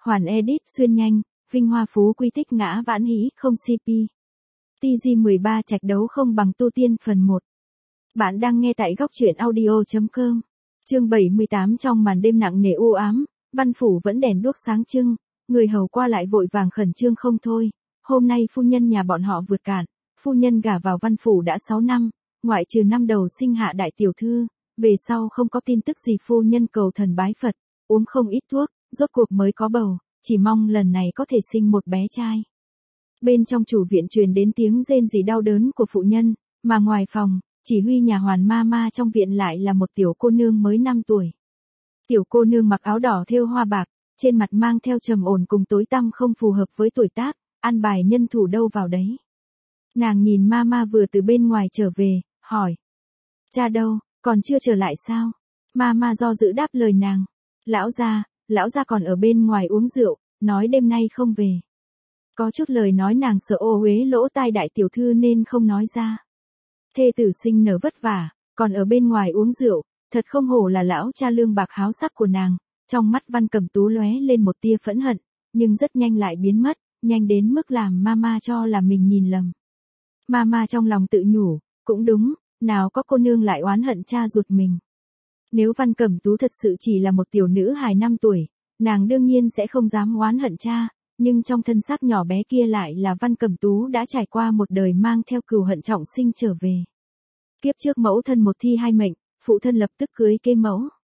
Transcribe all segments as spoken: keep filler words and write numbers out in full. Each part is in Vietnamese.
Hoàn edit xuyên nhanh, vinh hoa phú quý tích ngã vãn hĩ không xê pê. tê giê mười ba trạch đấu không bằng tu tiên phần một. Bạn đang nghe tại góc truyện audio chấm com. Chương bảy mươi tám. Trong màn đêm nặng nề u ám, văn phủ vẫn đèn đuốc sáng trưng, người hầu qua lại vội vàng khẩn trương không thôi. Hôm nay phu nhân nhà bọn họ vượt cạn, phu nhân gả vào văn phủ đã sáu năm, ngoại trừ năm đầu sinh hạ đại tiểu thư, về sau không có tin tức gì. Phu nhân cầu thần bái Phật, uống không ít thuốc, rốt cuộc mới có bầu, chỉ mong lần này có thể sinh một bé trai. Bên trong chủ viện truyền đến tiếng rên rỉ đau đớn của phụ nhân, mà ngoài phòng, chỉ huy nhà hoàn ma ma trong viện lại là một tiểu cô nương mới năm tuổi. Tiểu cô nương mặc áo đỏ thêu hoa bạc, trên mặt mang theo trầm ổn cùng tối tăm không phù hợp với tuổi tác, an bài nhân thủ đâu vào đấy. Nàng nhìn ma ma vừa từ bên ngoài trở về, hỏi. Cha đâu, còn chưa trở lại sao? Ma ma do dự đáp lời nàng. Lão gia, lão gia còn ở bên ngoài uống rượu, nói đêm nay không về. Có chút lời nói nàng sợ ô uế lỗ tai đại tiểu thư nên không nói ra. Thê tử sinh nở vất vả, còn ở bên ngoài uống rượu, thật không hổ là lão cha lương bạc háo sắc của nàng. Trong mắt Văn Cẩm Tú lóe lên một tia phẫn hận, nhưng rất nhanh lại biến mất, nhanh đến mức làm mama cho là mình nhìn lầm. Mama trong lòng tự nhủ, cũng đúng, nào có cô nương lại oán hận cha ruột mình. Nếu Văn Cẩm Tú thật sự chỉ là một tiểu nữ hài năm tuổi, nàng đương nhiên sẽ không dám oán hận cha, nhưng trong thân xác nhỏ bé kia lại là Văn Cẩm Tú đã trải qua một đời mang theo cừu hận trọng sinh trở về. Kiếp trước mẫu thân một thi hai mệnh, phụ thân lập tức cưới kế mẫu.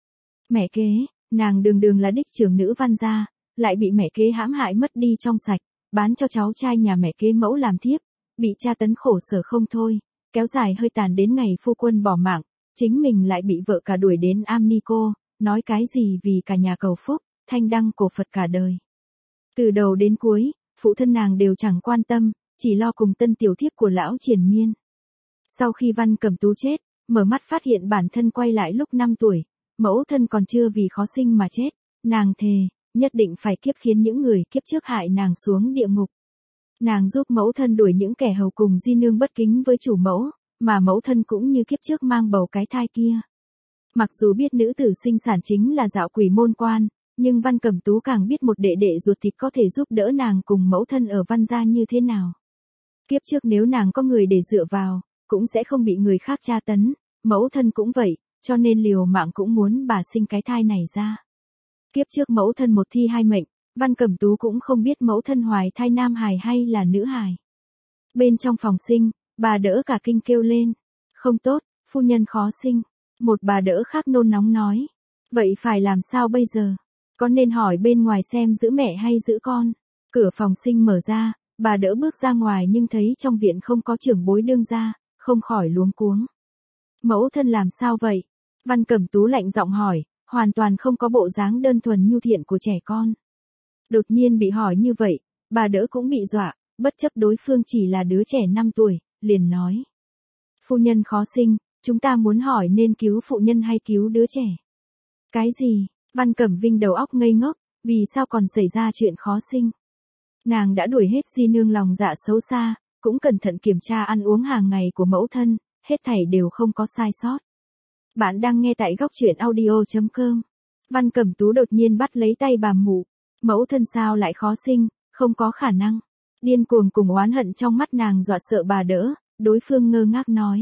Mẹ kế, nàng đường đường là đích trưởng nữ Văn gia, lại bị mẹ kế hãm hại mất đi trong sạch, bán cho cháu trai nhà mẹ kế mẫu làm thiếp, bị tra tấn khổ sở không thôi, kéo dài hơi tàn đến ngày phu quân bỏ mạng, chính mình lại bị vợ cả đuổi đến am ni cô, nói cái gì vì cả nhà cầu phúc, thanh đăng cổ Phật cả đời. Từ đầu đến cuối, phụ thân nàng đều chẳng quan tâm, chỉ lo cùng tân tiểu thiếp của lão triền miên. Sau khi Văn Cẩm Tú chết, mở mắt phát hiện bản thân quay lại lúc năm tuổi, mẫu thân còn chưa vì khó sinh mà chết, nàng thề, nhất định phải kiếp khiến những người kiếp trước hại nàng xuống địa ngục. Nàng giúp mẫu thân đuổi những kẻ hầu cùng di nương bất kính với chủ mẫu, mà mẫu thân cũng như kiếp trước mang bầu cái thai kia. Mặc dù biết nữ tử sinh sản chính là dạo quỷ môn quan, nhưng Văn Cẩm Tú càng biết một đệ đệ ruột thịt có thể giúp đỡ nàng cùng mẫu thân ở Văn gia như thế nào. Kiếp trước nếu nàng có người để dựa vào, cũng sẽ không bị người khác tra tấn, mẫu thân cũng vậy, cho nên liều mạng cũng muốn bà sinh cái thai này ra. Kiếp trước mẫu thân một thi hai mệnh, Văn Cẩm Tú cũng không biết mẫu thân hoài thai nam hài hay là nữ hài. Bên trong phòng sinh, bà đỡ cả kinh kêu lên. Không tốt, phu nhân khó sinh. Một bà đỡ khác nôn nóng nói. Vậy phải làm sao bây giờ? Có nên hỏi bên ngoài xem giữ mẹ hay giữ con? Cửa phòng sinh mở ra, bà đỡ bước ra ngoài nhưng thấy trong viện không có trưởng bối đương gia, không khỏi luống cuống. Mẫu thân làm sao vậy? Văn Cẩm Tú lạnh giọng hỏi, hoàn toàn không có bộ dáng đơn thuần nhu thiện của trẻ con. Đột nhiên bị hỏi như vậy, bà đỡ cũng bị dọa, bất chấp đối phương chỉ là đứa trẻ năm tuổi, liền nói. Phu nhân khó sinh, chúng ta muốn hỏi nên cứu phụ nhân hay cứu đứa trẻ? Cái gì? Văn Cẩm Vinh đầu óc ngây ngốc, vì sao còn xảy ra chuyện khó sinh? Nàng đã đuổi hết di nương lòng dạ xấu xa, cũng cẩn thận kiểm tra ăn uống hàng ngày của mẫu thân, hết thảy đều không có sai sót. Bạn đang nghe tại góc truyện audio chấm com. Văn Cẩm Tú đột nhiên bắt lấy tay bà mụ. Mẫu thân sao lại khó sinh, không có khả năng. Điên cuồng cùng oán hận trong mắt nàng dọa sợ bà đỡ, đối phương ngơ ngác nói.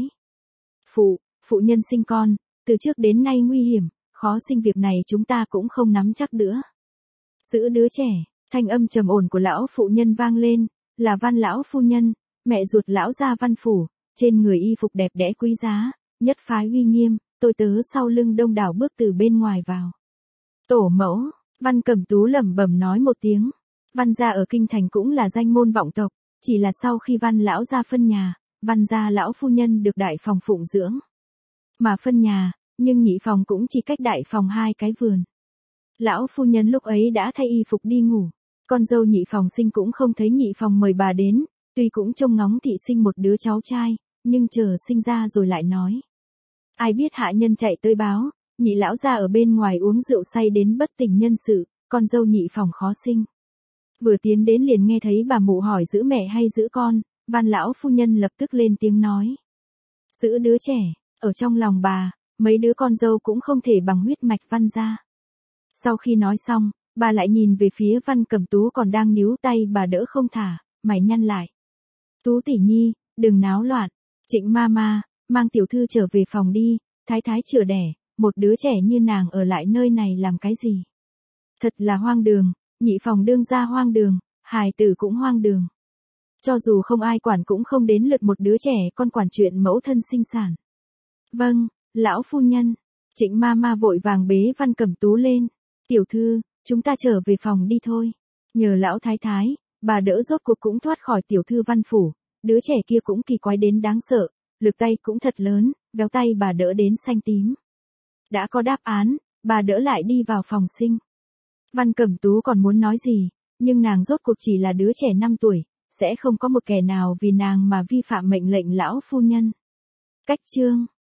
Phụ, phụ nhân sinh con, từ trước đến nay nguy hiểm, khó sinh việc này chúng ta cũng không nắm chắc nữa. Giữ đứa trẻ, thanh âm trầm ổn của lão phụ nhân vang lên, là Văn lão phu nhân, mẹ ruột lão gia Văn phủ, trên người y phục đẹp đẽ quý giá, nhất phái uy nghiêm, tôi tớ sau lưng đông đảo bước từ bên ngoài vào. Tổ mẫu, Văn Cẩm Tú lẩm bẩm nói một tiếng. Văn gia ở kinh thành cũng là danh môn vọng tộc, chỉ là sau khi Văn lão gia phân nhà, Văn gia lão phu nhân được đại phòng phụng dưỡng. Mà phân nhà, nhưng nhị phòng cũng chỉ cách đại phòng hai cái vườn. Lão phu nhân lúc ấy đã thay y phục đi ngủ, con dâu nhị phòng sinh cũng không thấy nhị phòng mời bà đến, tuy cũng trông ngóng thị sinh một đứa cháu trai, nhưng chờ sinh ra rồi lại nói. Ai biết hạ nhân chạy tới báo, nhị lão gia ở bên ngoài uống rượu say đến bất tỉnh nhân sự, con dâu nhị phòng khó sinh. Vừa tiến đến liền nghe thấy bà mụ hỏi giữ mẹ hay giữ con, Văn lão phu nhân lập tức lên tiếng nói. Giữ đứa trẻ, ở trong lòng bà, mấy đứa con dâu cũng không thể bằng huyết mạch Văn gia. Sau khi nói xong, Bà lại nhìn về phía Văn Cẩm Tú còn đang níu tay bà đỡ không thả, mày nhăn lại. Tú tỷ nhi, đừng náo loạn. Trịnh Mama, mang tiểu thư trở về phòng đi, thái thái chữa đẻ, một đứa trẻ như nàng ở lại nơi này làm cái gì? Thật là hoang đường, nhị phòng đương gia hoang đường, hài tử cũng hoang đường. Cho dù không ai quản cũng không đến lượt một đứa trẻ con quản chuyện mẫu thân sinh sản. Vâng, lão phu nhân. Trịnh Mama vội vàng bế Văn Cẩm Tú lên. Tiểu thư, chúng ta trở về phòng đi thôi. Nhờ lão thái thái, bà đỡ rốt cuộc cũng thoát khỏi tiểu thư Văn phủ. Đứa trẻ kia cũng kỳ quái đến đáng sợ, lực tay cũng thật lớn, véo tay bà đỡ đến xanh tím. Đã có đáp án, bà đỡ lại đi vào phòng sinh. Văn Cẩm Tú còn muốn nói gì, nhưng nàng rốt cuộc chỉ là đứa trẻ năm tuổi, sẽ không có một kẻ nào vì nàng mà vi phạm mệnh lệnh lão phu nhân. Cách chương